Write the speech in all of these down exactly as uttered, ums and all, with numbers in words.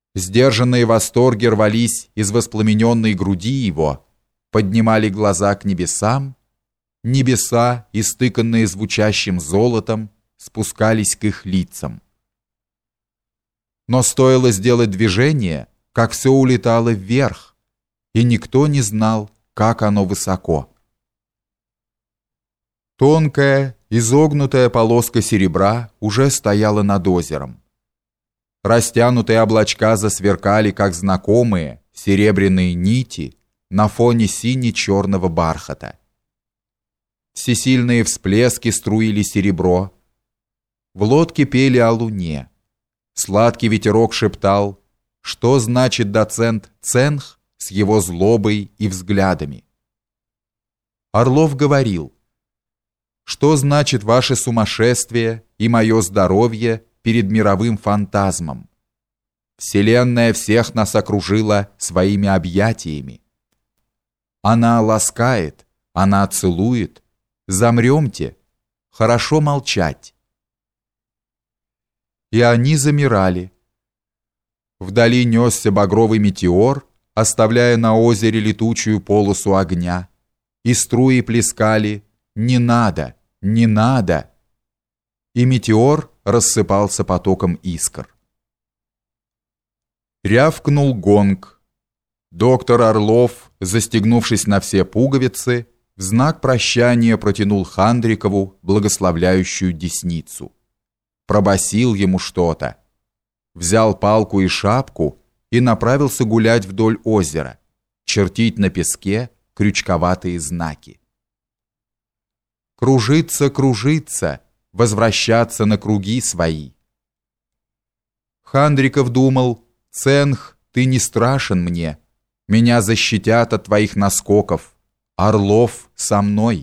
Сдержанные восторги рвались из воспламененной груди его, поднимали глаза к небесам, небеса, истыканные звучащим золотом, спускались к их лицам. Но стоило сделать движение, как все улетало вверх, и никто не знал, как оно высоко. Тонкая, изогнутая полоска серебра уже стояла над озером. Растянутые облачка засверкали, как знакомые серебряные нити на фоне сине-черного бархата. Всесильные всплески струили серебро. В лодке пели о луне. Сладкий ветерок шептал, что значит доцент Ценх с его злобой и взглядами. Орлов говорил, что значит ваше сумасшествие и мое здоровье перед мировым фантазмом. Вселенная всех нас окружила своими объятиями. Она ласкает, она целует. Замремте, хорошо молчать. И они замирали. Вдали несся багровый метеор, оставляя на озере летучую полосу огня, и струи плескали «Не надо, не надо!» И метеор рассыпался потоком искр. Рявкнул гонг. Доктор Орлов, застегнувшись на все пуговицы, в знак прощания протянул Хандрикову благословляющую десницу. Пробасил ему что-то. Взял палку и шапку и направился гулять вдоль озера, чертить на песке крючковатые знаки. Кружиться, кружиться, возвращаться на круги свои. Хандриков думал, Ценх, ты не страшен мне, меня защитят от твоих наскоков, Орлов со мной.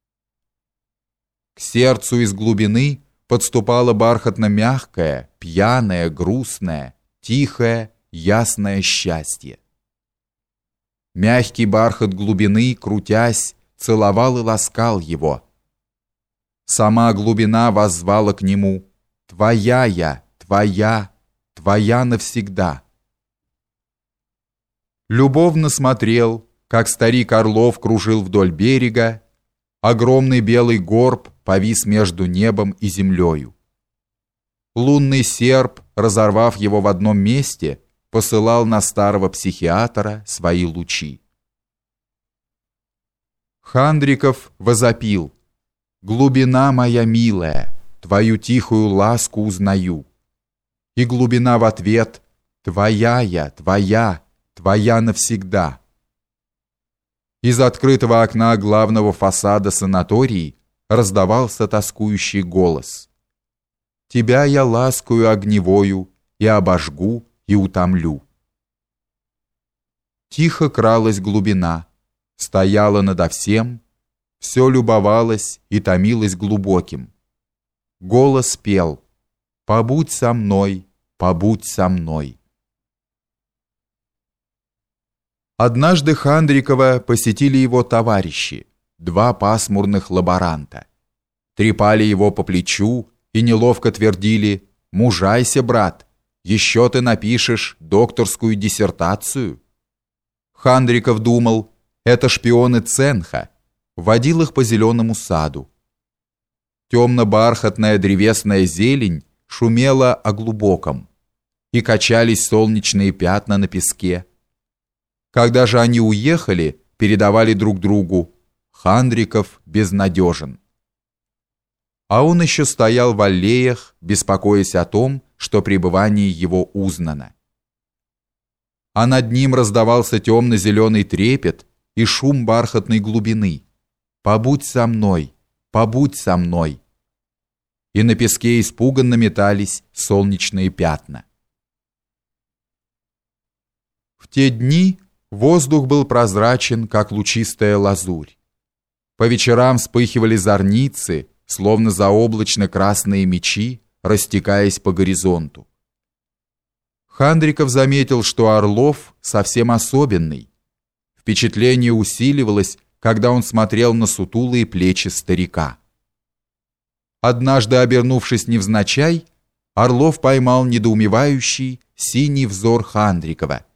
К сердцу из глубины подступало бархатно-мягкое, пьяное, грустное, тихое, ясное счастье. Мягкий бархат глубины, крутясь, целовал и ласкал его. Сама глубина воззвала к нему: «Твоя я, твоя, твоя навсегда». Любовно смотрел, как старик Орлов кружил вдоль берега, огромный белый горб повис между небом и землею. Лунный серп, разорвав его в одном месте, посылал на старого психиатра свои лучи. Хандриков возопил: «Глубина моя милая, твою тихую ласку узнаю». И глубина в ответ: «Твоя я, твоя, твоя навсегда». Из открытого окна главного фасада санатории раздавался тоскующий голос: «Тебя я ласкую огневою и обожгу, и утомлю». Тихо кралась глубина, стояла надо всем, все любовалась и томилась глубоким. Голос пел: «Побудь со мной, побудь со мной». Однажды Хандрикова посетили его товарищи, два пасмурных лаборанта. Трепали его по плечу и неловко твердили: «Мужайся, брат, еще ты напишешь докторскую диссертацию». Хандриков думал, это шпионы Ценха, водил их по зеленому саду. Темно-бархатная древесная зелень шумела о глубоком, и качались солнечные пятна на песке. Когда же они уехали, передавали друг другу: Хандриков безнадежен. А он еще стоял в аллеях, беспокоясь о том, что пребывание его узнано. А над ним раздавался темно-зеленый трепет и шум бархатной глубины: «Побудь со мной, побудь со мной». И на песке испуганно метались солнечные пятна. В те дни воздух был прозрачен, как лучистая лазурь. По вечерам вспыхивали зорницы, словно заоблачно-красные мечи, растекаясь по горизонту. Хандриков заметил, что Орлов совсем особенный. Впечатление усиливалось, когда он смотрел на сутулые плечи старика. Однажды, обернувшись невзначай, Орлов поймал недоумевающий синий взор Хандрикова